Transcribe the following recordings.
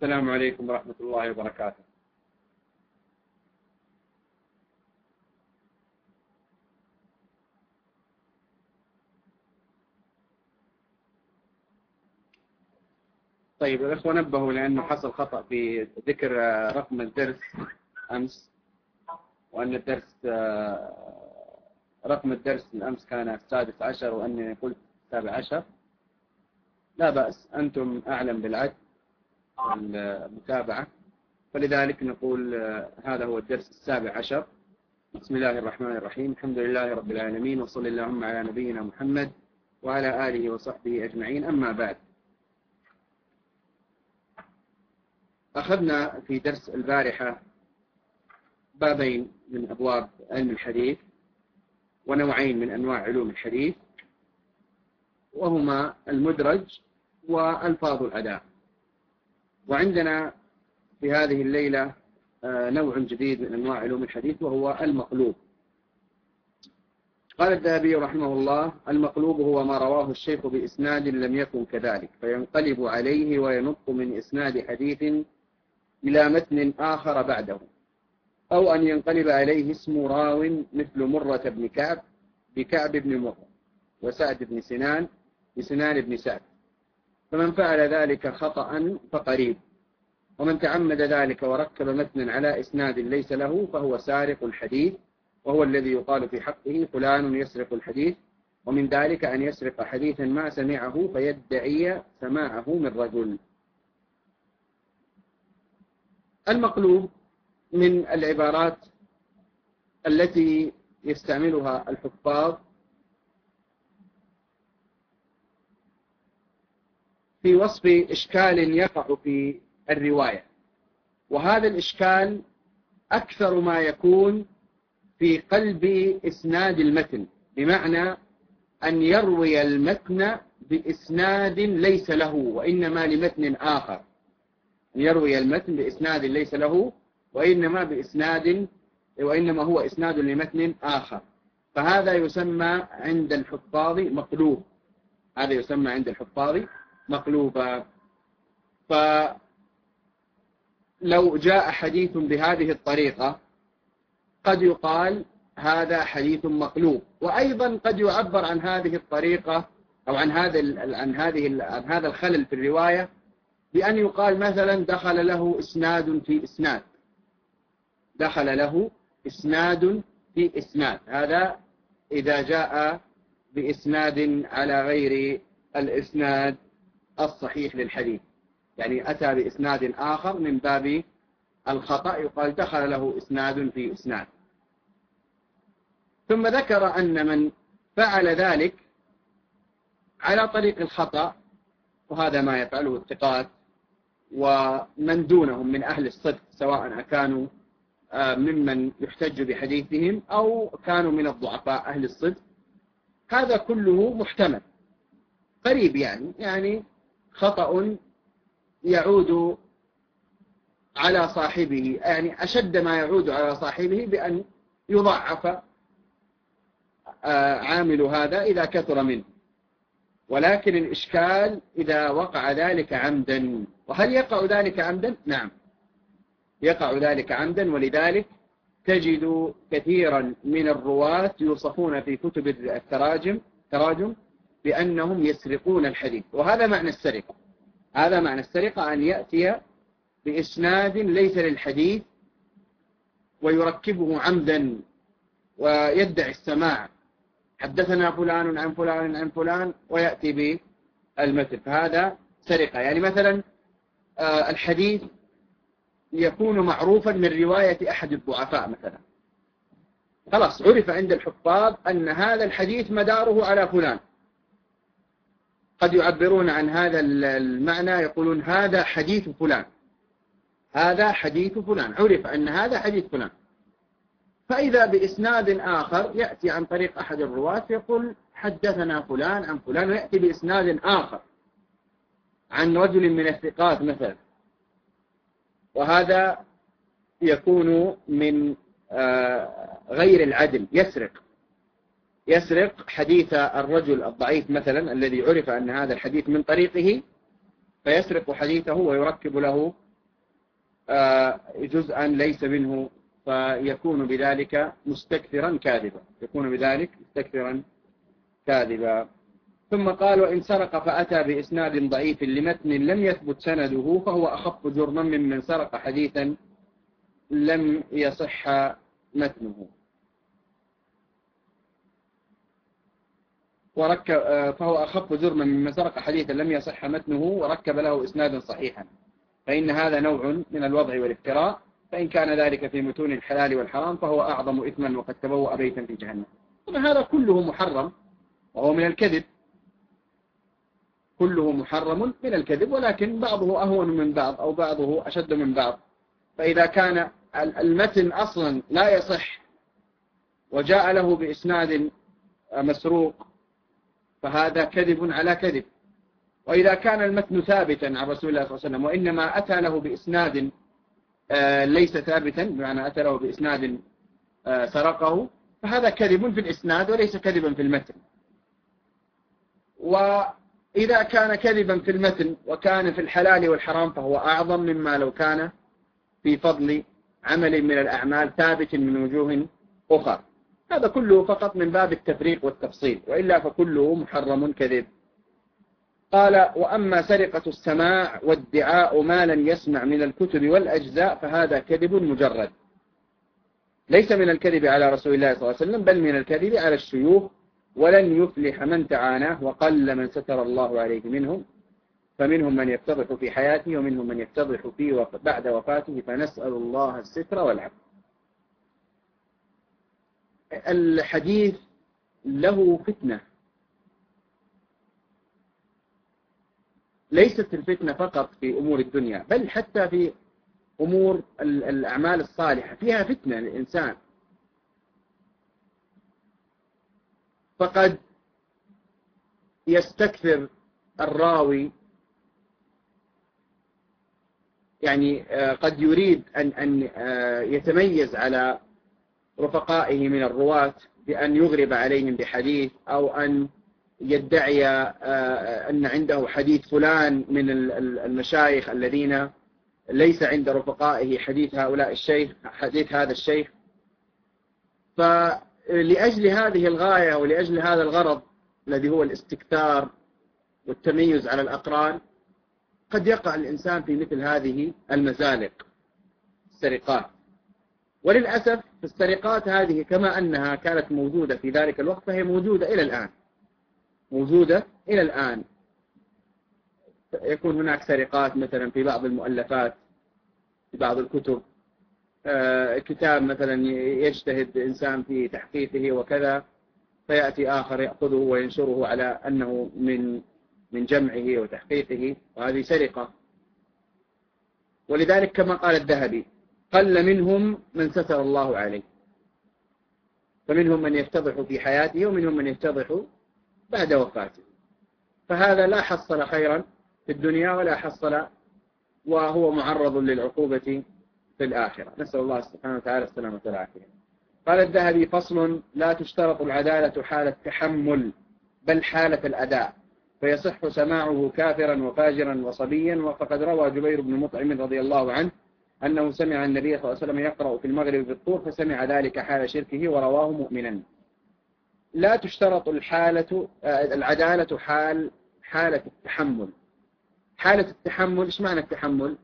السلام عليكم ورحمة الله وبركاته. طيب الأخوة نبهوا لأنه حصل خطأ في ذكر رقم الدرس أمس، وأن الدرس رقم الدرس الأمس كان 16 وأني قلت 17. لا بأس، أنتم أعلم بالعد والمتابعة، فلذلك نقول هذا هو الدرس 17. بسم الله الرحمن الرحيم، الحمد لله رب العالمين، وصلى اللهم على نبينا محمد وعلى آله وصحبه أجمعين. أما بعد، أخذنا في درس البارحة بابين من أبواب علم الحديث ونوعين من أنواع علوم الحديث، وهما المدرج وألفاظ الأداء. وعندنا في هذه الليلة نوع جديد من أنواع علوم الحديث وهو المقلوب. قال الذهبي رحمه الله: المقلوب هو ما رواه الشيخ بإسناد لم يكن كذلك، فينقلب عليه وينط من إسناد حديث إلى متن آخر بعده، أو أن ينقلب عليه اسم راو مثل مرة بن كعب بكعب بن مرة، وسعد بن سنان بسنان بن سعد، فمن فعل ذلك خطأ فقريب، ومن تعمد ذلك وركب متنا على إسناد ليس له فهو سارق الحديث، وهو الذي يقال في حقه فلان يسرق الحديث. ومن ذلك أن يسرق حديثا ما سمعه فيدعي سماعه من رجل. المقلوب من العبارات التي يستعملها الحفاظ في وصف إشكال يقع في الرواية، وهذا الإشكال أكثر ما يكون في قلب إسناد المتن، بمعنى أن يروي المتن بإسناد ليس له وإنما لمتن آخر، أن يروي المتن بإسناد ليس له وإنما هو إسناد لمتن آخر، فهذا يسمى عند الحفاظ مقلوب. هذا يسمى عند الحفاظ مقلوبا. فلو جاء حديث بهذه الطريقة قد يقال هذا حديث مقلوب، وأيضا قد يعبر عن هذه الطريقة أو عن هذا الخلل في الرواية بأن يقال مثلا دخل له إسناد في إسناد، دخل له إسناد في إسناد. هذا إذا جاء بإسناد على غير الإسناد الصحيح للحديث، يعني أتى بإسناد آخر من باب الخطأ، يقال دخل له إسناد في إسناد. ثم ذكر أن من فعل ذلك على طريق الخطأ، وهذا ما يفعله الثقات ومن دونهم من أهل الصدق، سواء كانوا ممن يحتج بحديثهم أو كانوا من الضعفاء أهل الصدق، هذا كله محتمل قريب، يعني خطأ يعود على صاحبه، يعني أشد ما يعود على صاحبه بأن يضعف عامل هذا إذا كثر منه. ولكن الإشكال إذا وقع ذلك عمدا. وهل يقع ذلك عمدا؟ نعم، يقع ذلك عمدا، ولذلك تجد كثيرا من الرواة يوصفون في كتب التراجم بأنهم يسرقون الحديث، وهذا معنى السرقة. هذا معنى السرقة، أن يأتي بإسناد ليس للحديث ويركبه عمدا ويدعي السماع، حدثنا فلان عن فلان عن فلان، ويأتي بالمثل، فهذا سرقة. يعني مثلا الحديث يكون معروفا من رواية أحد الضعفاء مثلا، خلاص عرف عند الحفاظ أن هذا الحديث مداره على فلان، قد يعبرون عن هذا المعنى يقولون هذا حديث فلان، هذا حديث فلان، عرف أن هذا حديث فلان. فإذا بإسناد آخر يأتي عن طريق أحد الرواة يقول حدثنا فلان عن فلان، ويأتي بإسناد آخر عن رجل من الثقات مثلا، وهذا يكون من غير العدل، يسرق حديث الرجل الضعيف مثلا الذي عرف أن هذا الحديث من طريقه، فيسرق حديثه ويركب له جزءا ليس منه، فيكون بذلك مستكثرا كاذبا، يكون بذلك مستكثرا كاذبا. ثم قال: وإن سرق فأتى بإسناد ضعيف لمتن لم يثبت سنده فهو أخف جرما ممن سرق حديثا لم يصح متنه. فهو أخف جرما ممن سرق حديثا لم يصح متنه وركب له إسنادا صحيحا، فإن هذا نوع من الوضع والافتراء، فإن كان ذلك في متون الحلال والحرام فهو أعظم إثما وقد تبوأ بيتا في جهنم. هذا كله محرم وهو من الكذب، كله محرم من الكذب، ولكن بعضه أهون من بعض أو بعضه أشد من بعض. فإذا كان المتن أصلا لا يصح وجاء له بإسناد مسروق فهذا كذب على كذب. وإذا كان المتن ثابتا عن رسول الله صلى الله عليه وسلم وإنما أتى له بإسناد ليس ثابتا، بمعنى أتى له بإسناد سرقه، فهذا كذب في الإسناد وليس كذبا في المتن. وإذا كان كذبا في المتن وكان في الحلال والحرام فهو أعظم مما لو كان في فضل عمل من الأعمال ثابت من وجوه أخرى. هذا كله فقط من باب التفريق والتفصيل، وإلا فكله محرم كذب. قال: وأما سرقة السماع وادعاء ما لم يسمع من الكتب والأجزاء فهذا كذب مجرد، ليس من الكذب على رسول الله صلى الله عليه وسلم بل من الكذب على الشيوخ، ولن يفلح من تعاناه وقل من ستر الله عليه منهم، فمنهم من يفتضح في حياته ومنهم من يفتضح فيه بعد وفاته، فنسأل الله الستر والعفو. الحديث له فتنة، ليست الفتنة فقط في أمور الدنيا بل حتى في أمور الأعمال الصالحة فيها فتنة للإنسان. فقد يستكثر الراوي، يعني قد يريد أن يتميز على رفقائه من الرواة بأن يغرب عليهم بحديث، أو أن يدعي أن عنده حديث فلان من المشايخ الذين ليس عند رفقائه حديث هؤلاء الشيخ، حديث هذا الشيخ. فلأجل هذه الغاية ولأجل هذا الغرض الذي هو الاستكثار والتميز على الأقران قد يقع الإنسان في مثل هذه المزالق، السرقات. وللأسف في السرقات هذه كما أنها كانت موجودة في ذلك الوقت فهي موجودة إلى الآن، موجودة إلى الآن. يكون هناك سرقات مثلا في بعض المؤلفات، في بعض الكتب، كتاب مثلا يجتهد إنسان في تحقيقه وكذا، فيأتي آخر يأخذه وينشره على أنه من جمعه وتحقيقه، وهذه سرقة. ولذلك كما قال الذهبي: قل منهم من ستر الله عليه، فمنهم من يفتضح في حياته ومنهم من يفتضح بعد وفاته. فهذا لا حصل خيرا في الدنيا ولا حصل، وهو معرض للعقوبة في الآخرة. نسأل الله سبحانه وتعالى السلامة والعافية. قال الذهبي: فصل: لا تشترط العدالة حال التحمل بل حالة الأداء، فيصح سماعه كافرا وفاجرا وصبيا. وفقد روى جبير بن مطعم رضي الله عنه أنه سمع النبي صلى الله عليه وسلم يقرأ في المغرب بالطور فسمع ذلك حال شركه، ورواه مؤمنا. لا تشترط العدالة حالة التحمل. حالة التحمل، إيش معنى التحمل؟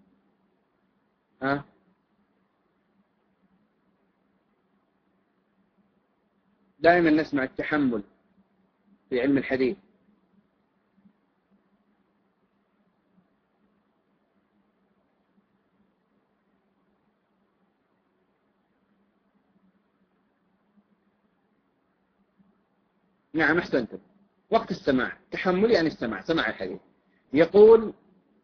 دائما نسمع التحمل في علم الحديث. نعم أحسنتم. وقت السماع، تحمل يعني السماع، سماع الحديث. يقول: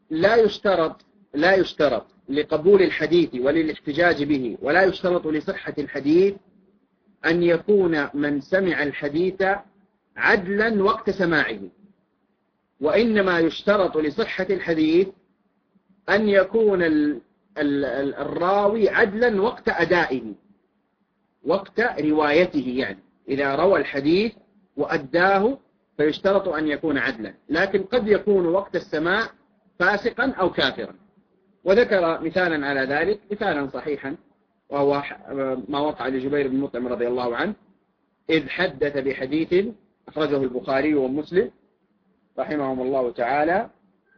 لا يشترط لقبول الحديث وللاحتجاج به، ولا يشترط لصحة الحديث أن يكون من سمع الحديث عدلا وقت سماعه، وإنما يشترط لصحة الحديث أن يكون الراوي عدلا وقت أدائه، وقت روايته. يعني إذا روى الحديث وأداه فيشترط أن يكون عدلا، لكن قد يكون وقت السماع فاسقا أو كافرا. وذكر مثالا على ذلك، مثالا صحيحا، وهو ما وقع لجبير بن مطعم رضي الله عنه، إذ حدث بحديث أخرجه البخاري ومسلم رحمهم الله تعالى،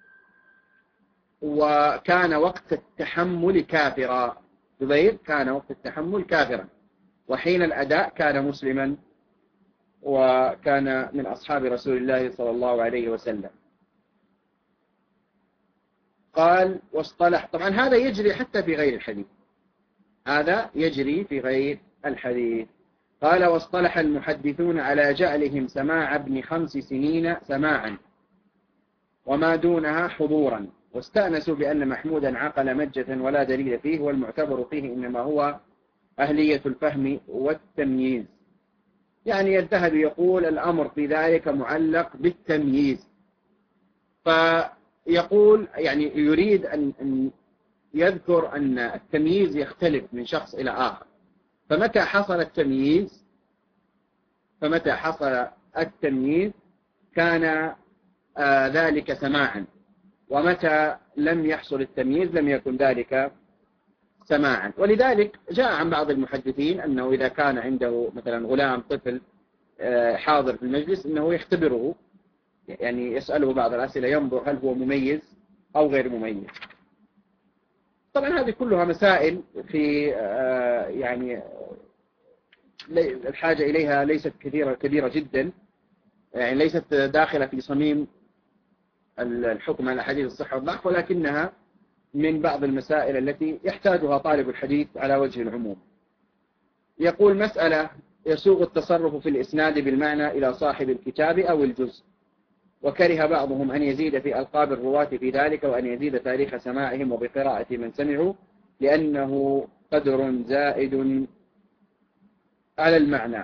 وكان وقت التحمل كافرا. جبير كان وقت التحمل كافرا، وحين الأداء كان مسلما، وكان من أصحاب رسول الله صلى الله عليه وسلم. قال واصطلح، طبعا هذا يجري حتى في غير الحديث، هذا يجري في غير الحديث. قال واصطلح المحدثون على جعلهم سماع ابن 5 سنين سماعا وما دونها حضورا، واستأنسوا بأن محمودا عقل مجة ولا دليل فيه، والمعتبر فيه إنما هو أهلية الفهم والتمييز. يعني الذهبي يقول الأمر في ذلك معلق بالتمييز، فيقول يعني يريد أن يذكر أن التمييز يختلف من شخص إلى آخر، فمتى حصل التمييز كان ذلك سماعا، ومتى لم يحصل التمييز لم يكن ذلك سماعا. ولذلك جاء عن بعض المحدثين أنه إذا كان عنده مثلا غلام طفل حاضر في المجلس أنه يختبره، يعني يسأله بعض الأسئلة ينظر هل هو مميز أو غير مميز. طبعا هذه كلها مسائل في يعني الحاجة إليها ليست كبيرة جدا، يعني ليست داخلة في صميم الحكم على حديث الصحة والضعف، ولكنها من بعض المسائل التي يحتاجها طالب الحديث على وجه العموم. يقول مسألة: يسوغ التصرف في الإسناد بالمعنى إلى صاحب الكتاب أو الجزء، وكره بعضهم أن يزيد في ألقاب الرواة في ذلك، وأن يزيد تاريخ سماعهم وبقراءة من سمعوا، لأنه قدر زائد على المعنى.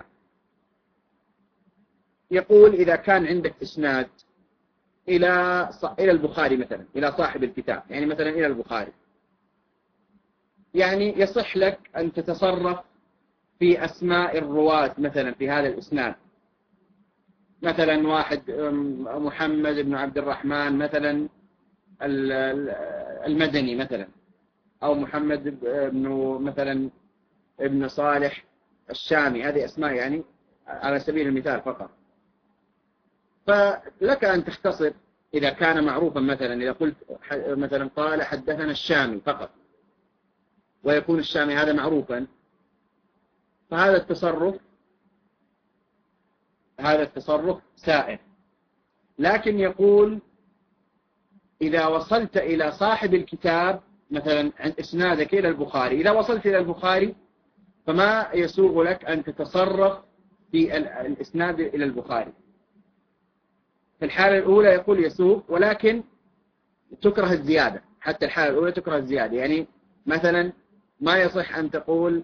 يقول إذا كان عندك إسناد إلى البخاري مثلا، إلى صاحب الكتاب، يعني مثلا إلى البخاري، يعني يصح لك أن تتصرف في أسماء الرواة مثلا في هذا الإسناد، مثلا واحد محمد بن عبد الرحمن مثلا المدني مثلا، أو محمد بن مثلا ابن صالح الشامي، هذه أسماء يعني على سبيل المثال فقط. فلك أن تختصر إذا كان معروفا، مثلا إذا قلت مثلا قال حدثنا الشامي فقط، ويكون الشامي هذا معروفا، فهذا التصرف سائر. لكن يقول إذا وصلت إلى صاحب الكتاب مثلا عند إسنادك إلى البخاري، إذا وصلت إلى البخاري فما يسوغ لك أن تتصرف في الإسناد إلى البخاري. في الحالة الأولى يقول يسوغ، ولكن تكره الزيادة، حتى الحالة الأولى تكره الزيادة. يعني مثلا ما يصح أن تقول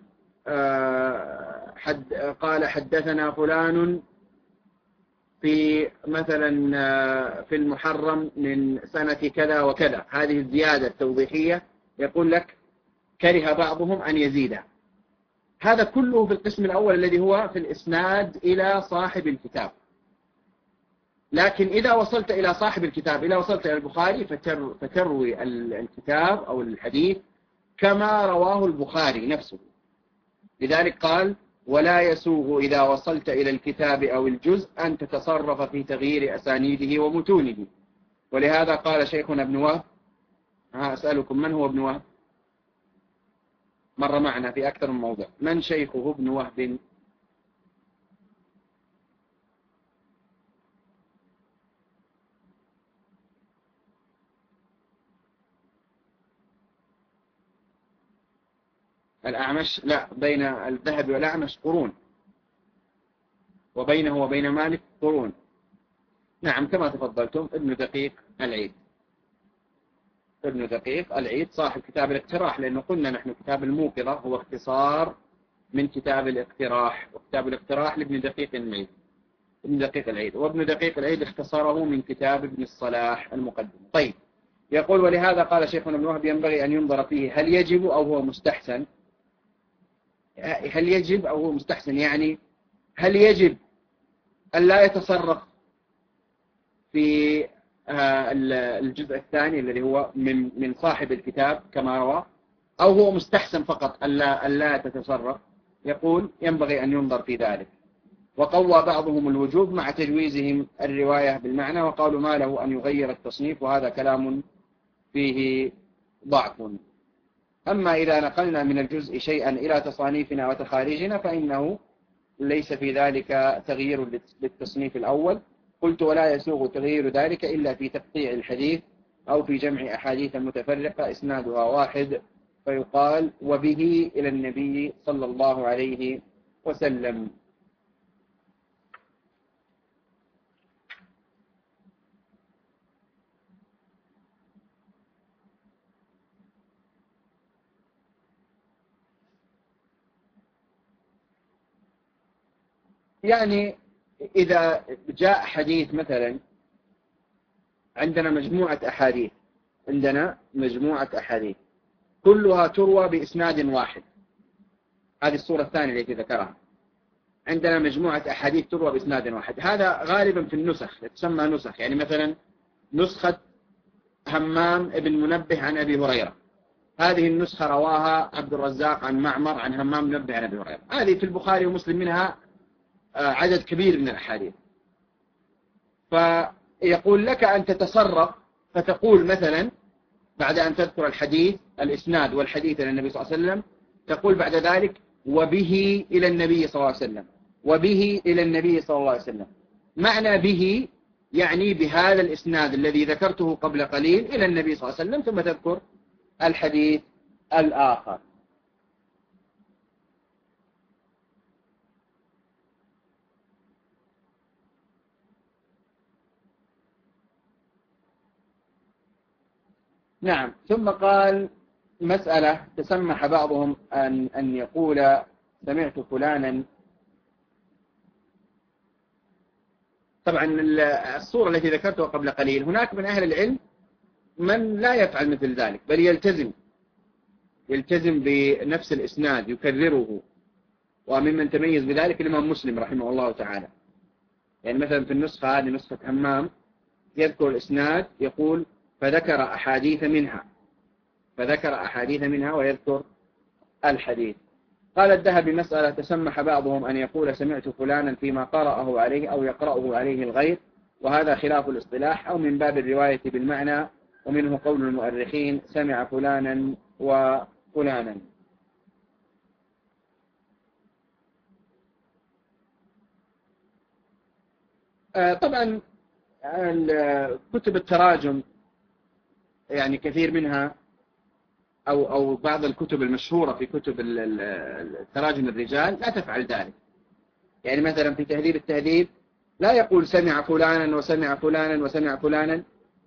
قال حدثنا فلان في مثلا في المحرم من سنة كذا وكذا، هذه الزيادة التوضيحية يقول لك كره بعضهم أن يزيدها. هذا كله في القسم الأول الذي هو في الإسناد إلى صاحب الكتاب. لكن إذا وصلت إلى صاحب الكتاب، إذا وصلت إلى البخاري فتروي الكتاب أو الحديث كما رواه البخاري نفسه. لذلك قال ولا يسوغ إذا وصلت إلى الكتاب أو الجزء أن تتصرف في تغيير أسانيده ومتونه. ولهذا قال شيخنا ابن وهب، أسألكم من هو ابن وهب؟ مر معنا في أكثر من موضع. من شيخه ابن وهب؟ الأعمش؟ لا، بين الذهب والأعمش قرون، وبينه وبين مالك قرون. نعم كما تفضلتم، ابن دقيق العيد. ابن دقيق العيد صاحب كتاب الاقتراح، لأنه قلنا نحن كتاب الموقظة هو اختصار من كتاب الاقتراح، وكتاب الاقتراح لابن دقيق العيد، ابن دقيق العيد، وابن دقيق العيد اختصره من كتاب ابن الصلاح المقدم. طيب، يقول ولهذا قال شيخنا ابن وهب ينبغي أن ينظر فيه هل يجب أو هو مستحسن. هل يجب أو هو مستحسن، يعني هل يجب أن لا يتصرف في الجزء الثاني الذي هو من صاحب الكتاب كما روى، أو هو مستحسن فقط ألا تتصرف، يقول ينبغي أن ينظر في ذلك. وقوى بعضهم الوجوب مع تجويزهم الرواية بالمعنى، وقالوا ما له أن يغير التصنيف، وهذا كلام فيه ضعف. أما إذا نقلنا من الجزء شيئا إلى تصانيفنا وتخاريجنا فإنه ليس في ذلك تغيير للتصنيف الأول. قلت ولا يسوغ تغيير ذلك إلا في تقطيع الحديث أو في جمع أحاديث متفرقة إسنادها واحد، فيقال وبه إلى النبي صلى الله عليه وسلم. يعني إذا جاء حديث مثلا عندنا مجموعة أحاديث كلها تروى بإسناد واحد، هذه الصورة الثانية التي ذكرها، عندنا مجموعة أحاديث تروى بإسناد واحد. هذا غالبا في النسخ تسمى نسخ، يعني مثلا نسخة همام ابن منبه عن أبي هريرة، هذه النسخة رواها عبد الرزاق عن معمر عن همام منبه عن أبي هريرة، هذه في البخاري ومسلم منها عدد كبير من الأحاديث. فيقول لك أن تتصرف فتقول مثلا بعد أن تذكر الحديث الإسناد والحديث إلى النبي صلى الله عليه وسلم، تقول بعد ذلك وبه إلى النبي صلى الله عليه وسلم، وبه إلى النبي صلى الله عليه وسلم. معنى به يعني بهذا الإسناد الذي ذكرته قبل قليل إلى النبي صلى الله عليه وسلم، ثم تذكر الحديث الآخر. نعم. ثم قال مسألة تسمح بعضهم أن يقول سمعت فلانا. طبعا الصورة التي ذكرتها قبل قليل هناك من أهل العلم من لا يفعل مثل ذلك، بل يلتزم بنفس الإسناد يكرره، وممن تميز بذلك الإمام مسلم رحمه الله تعالى. يعني مثلا في النسخة هذه نسخة همام يذكر الإسناد يقول فذكر أحاديث منها ويذكر الحديث. قال الذهبي مسألة تسمح بعضهم أن يقول سمعت فلانا فيما قرأه عليه أو يقرأه عليه الغير، وهذا خلاف الاصطلاح أو من باب الرواية بالمعنى، ومنه قول المؤرخين سمع فلانا وفلانا. طبعا كتب التراجم يعني كثير منها أو بعض الكتب المشهورة في كتب التراجم الرجال لا تفعل ذلك. يعني مثلا في تهذيب التهذيب لا يقول سمع فلانا وسمع فلانا وسمع فلانا،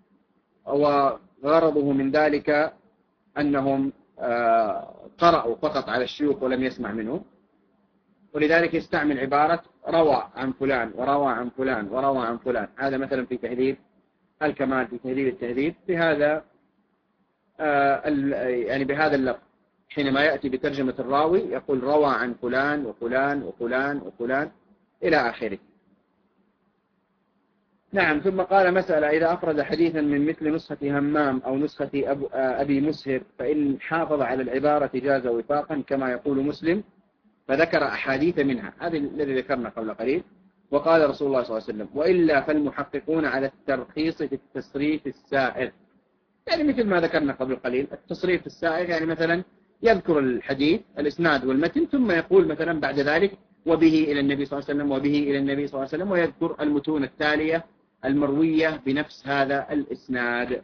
وغرضه من ذلك أنهم قرأوا فقط على الشيوخ ولم يسمع منهم، ولذلك يستعمل عبارة روى عن فلان وروى عن فلان وروى عن فلان. هذا مثلا في تهذيب الكمال في تهذيب التهذيب بهذا يعني بهذا اللفظ، حينما يأتي بترجمة الراوي يقول روى عن فلان وفلان وفلان وفلان إلى آخره. نعم. ثم قال مسألة إذا أفرد حديثا من مثل نسخة همام أو نسخة أبي مسهر فإن حافظ على العبارة جاز وفاقا كما يقول مسلم، فذكر أحاديث منها، هذا الذي ذكرنا قبل قليل. وقال رسول الله صلى الله عليه وسلم وإلا فالمحققون على الترخيص في التصريف السائر، يعني مثل ما ذكرنا قبل قليل التصريف السائر، يعني مثلا يذكر الحديث الإسناد والمتن ثم يقول مثلا بعد ذلك وبه إلى النبي صلى الله عليه وسلم وبه إلى النبي صلى الله عليه وسلم، ويذكر المتون التالية المروية بنفس هذا الإسناد.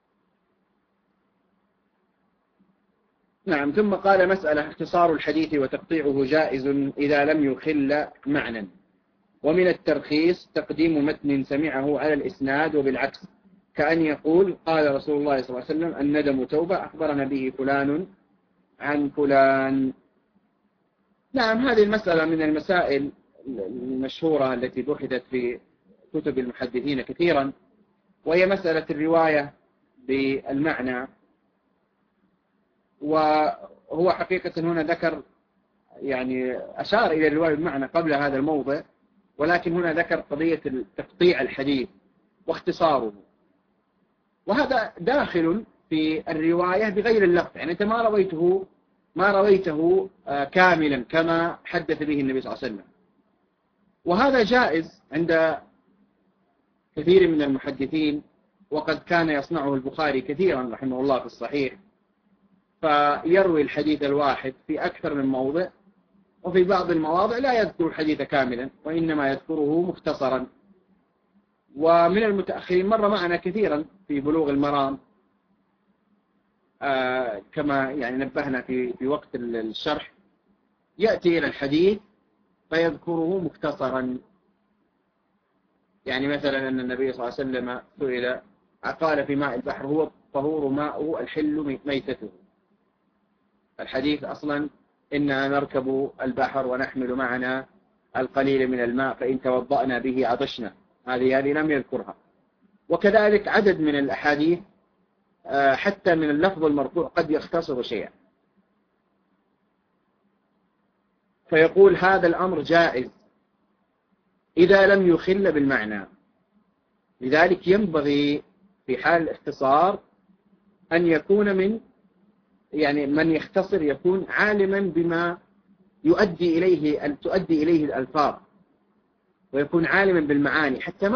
نعم. ثم قال مسألة اختصار الحديث وتقطيعه جائز إذا لم يخل معنى، ومن الترخيص تقديم متن سمعه على الإسناد وبالعكس، كأن يقول قال رسول الله صلى الله عليه وسلم الندم توبة أخبرنا به فلان عن فلان. نعم. هذه المسألة من المسائل المشهورة التي بحثت في كتب المحدثين كثيرا، وهي مسألة الرواية بالمعنى. وهو حقيقة هنا ذكر يعني أشار إلى الرواية بالمعنى قبل هذا الموضع، ولكن هنا ذكر قضية تقطيع الحديث واختصاره. وهذا داخل في الرواية بغير اللفظ، يعني أنت ما رويته كاملا كما حدث به النبي صلى الله عليه وسلم. وهذا جائز عند كثير من المحدثين، وقد كان يصنعه البخاري كثيرا رحمه الله في الصحيح، فيروي الحديث الواحد في أكثر من موضع، وفي بعض المواضع لا يذكر الحديث كاملا وإنما يذكره مختصرا. ومن المتأخرين مر معنا كثيرا في بلوغ المرام كما يعني نبهنا في وقت الشرح، يأتي إلى الحديث فيذكره مختصرا. يعني مثلا أن النبي صلى الله عليه وسلم سئل قال في ماء البحر هو الطهور ماء الحل ميتته. الحديث أصلا إننا نركب البحر ونحمل معنا القليل من الماء فإن توضأنا به عطشنا، هذه لم يذكرها. وكذلك عدد من الأحاديث حتى من اللفظ المرفوع قد يختصر شيئا، فيقول هذا الأمر جائز إذا لم يخل بالمعنى. لذلك ينبغي في حال الاختصار أن يكون من يختصر يكون عالما بما تؤدي إليه الألفاظ، ويكون عالما بالمعاني حتى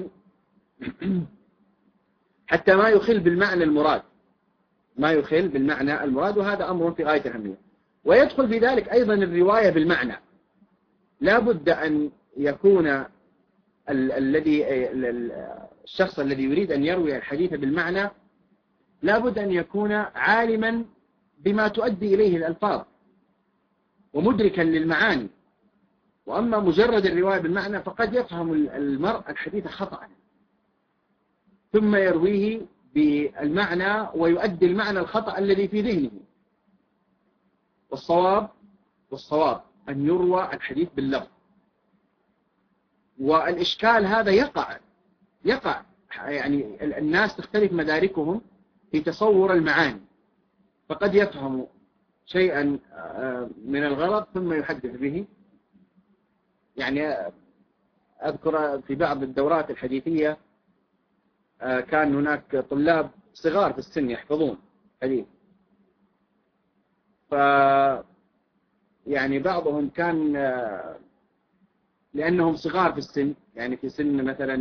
ما يخل بالمعنى المراد، وهذا أمر في غاية الأهمية. ويدخل في ذلك أيضا الرواية بالمعنى. لا بد أن يكون الشخص الذي يريد أن يروي الحديث بالمعنى لا بد أن يكون عالما بما تؤدي إليه الألفاظ ومدركا للمعاني. وأما مجرد الرواية بالمعنى فقد يفهم المرء الحديث خطأ ثم يرويه بالمعنى ويؤدي المعنى الخطأ الذي في ذهنه. والصواب أن يروى الحديث باللفظ. والإشكال هذا يقع يعني الناس تختلف مداركهم في تصور المعاني، فقد يفهم شيئا من الغلط ثم يحدث به. يعني أذكر في بعض الدورات الحديثية كان هناك طلاب صغار في السن يحفظون حديث، يعني بعضهم كان لأنهم صغار في السن، يعني في سن مثلا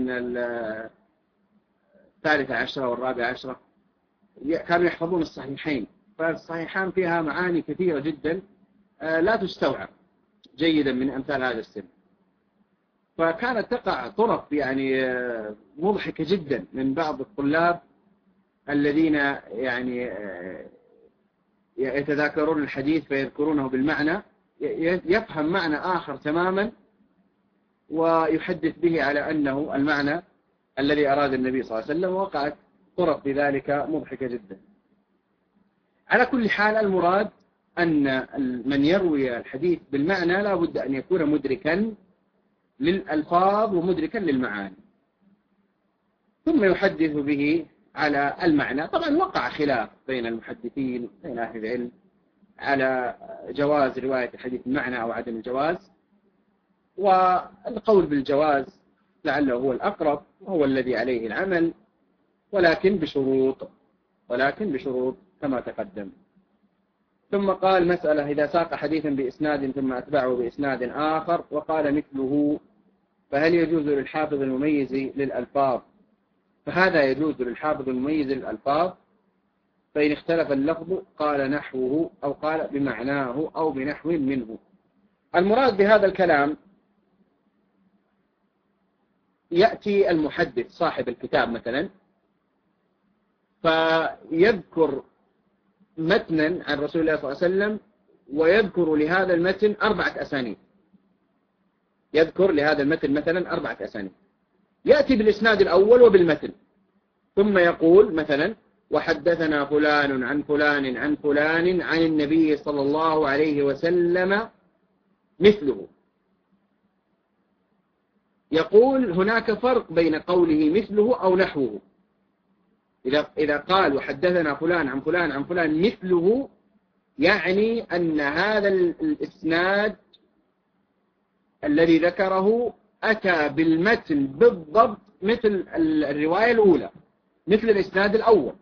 13 و14 كانوا يحفظون الصحيحين، فالصحيحان فيها معاني كثيرة جدا لا تستوعب جيدا من أمثال هذا السن. فكانت تقع طرف يعني مضحكة جدا من بعض الطلاب الذين يعني يتذاكرون الحديث فيذكرونه بالمعنى، يفهم معنى آخر تماما ويحدث به على أنه المعنى الذي أراد النبي صلى الله عليه وسلم، وقعت طرف بذلك مضحكة جدا. على كل حال المراد أن من يروي الحديث بالمعنى لا بد أن يكون مدركا للألفاظ ومدركا للمعاني ثم يحدث به على المعنى. طبعا وقع خلاف بين المحدثين بين أهل العلم على جواز رواية الحديث بالمعنى أو عدم الجواز، والقول بالجواز لعله هو الأقرب وهو الذي عليه العمل، ولكن بشروط كما تقدم. ثم قال مسألة: إذا ساق حديثا بإسناد ثم أتبعه بإسناد آخر وقال مثله فهل يجوز للحافظ المميز للألفاظ؟ فهذا يجوز للحافظ المميز للألفاظ، فإن اختلف اللفظ قال نحوه أو قال بمعناه أو بنحو منه. المراد بهذا الكلام يأتي المحدث صاحب الكتاب مثلا فيذكر متنا عن رسول الله صلى الله عليه وسلم ويذكر لهذا المتن 4 أسانيد، يذكر لهذا المتن مثلا 4 أسانيد، يأتي بالإسناد الأول وبالمتن ثم يقول مثلا: وحدثنا فلان عن فلان عن فلان عن النبي صلى الله عليه وسلم مثله. يقول هناك فرق بين قوله مثله أو نحوه. إذا قال وحدثنا فلان عن فلان عن فلان مثله، يعني أن هذا الإسناد الذي ذكره أتى بالمتن بالضبط مثل الرواية الأولى، مثل الإسناد الأول.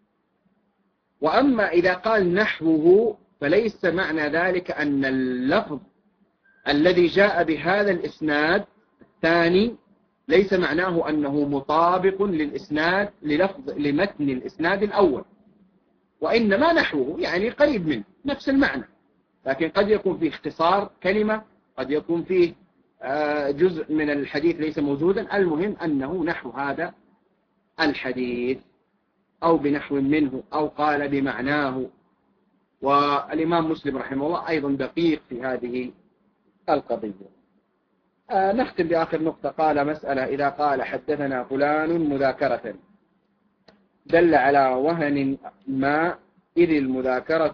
وأما إذا قال نحوه فليس معنى ذلك أن اللفظ الذي جاء بهذا الإسناد الثاني ليس معناه أنه مطابق للإسناد لمتن الإسناد الأول، وإنما نحوه يعني قريب منه نفس المعنى، لكن قد يكون فيه اختصار كلمة، قد يكون فيه جزء من الحديث ليس موجودا. المهم أنه نحو هذا الحديث أو بنحو منه أو قال بمعناه. والإمام مسلم رحمه الله أيضا دقيق في هذه القضية. نختم بآخر نقطة. قال مسألة: إذا قال حدثنا فلان مذاكرة دل على وهن ما، إذ المذاكرة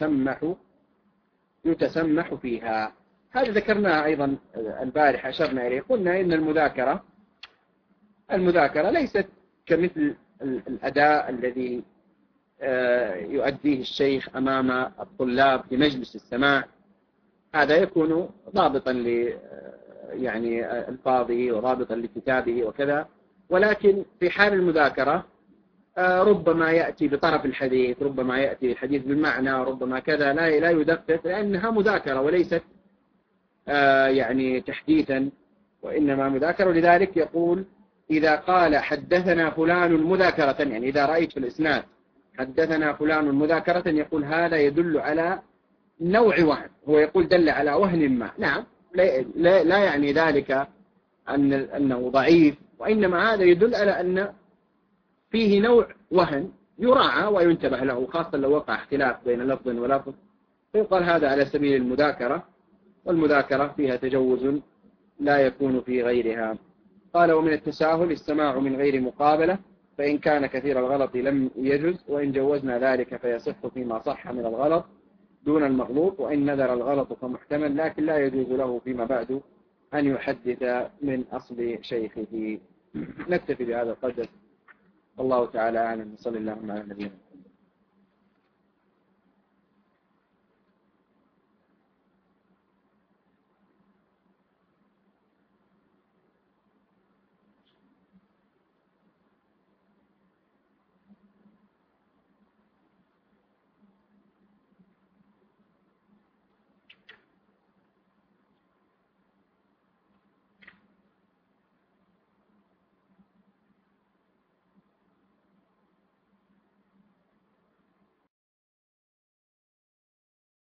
يتسمح فيها. هذا ذكرناها أيضا البارحة، أشرنا إليه، قلنا إن المذاكرة ليست كمثل الأداء الذي يؤديه الشيخ أمام الطلاب في مجلس السماع. هذا يكون ضابطا يعني ألفاظه وضابطا لكتابه وكذا، ولكن في حال المذاكرة ربما يأتي بطرف الحديث، ربما يأتي الحديث بالمعنى، ربما كذا، لا يدقق، لأنها مذاكرة وليست يعني تحديثا، وإنما مذاكرة. لذلك يقول: إذا قال حدثنا فلان مذاكرة، يعني إذا رأيت في الإسناد حدثنا فلان مذاكرة، يقول هذا يدل على نوع وهن. هو يقول دل على وهن ما، نعم، لا يعني ذلك أنه ضعيف، وإنما هذا يدل على أن فيه نوع وهن يراعى وينتبه له، خاصة لو وقع اختلاف بين لفظ ولفظ، فيقال هذا على سبيل المذاكرة، والمذاكرة فيها تجوز لا يكون في غيرها. قال: ومن التساهل السماع من غير مقابلة، فإن كان كثير الغلط لم يجز، وإن جوزنا ذلك فيصح فيما صح من الغلط دون المغلوط، وإن نذر الغلط فمحتمل، لكن لا يجوز له فيما بعد أن يحدث من أصل شيخه. نكتفي بهذا القدر، والله تعالى أعلم. صلى الله على نبينا.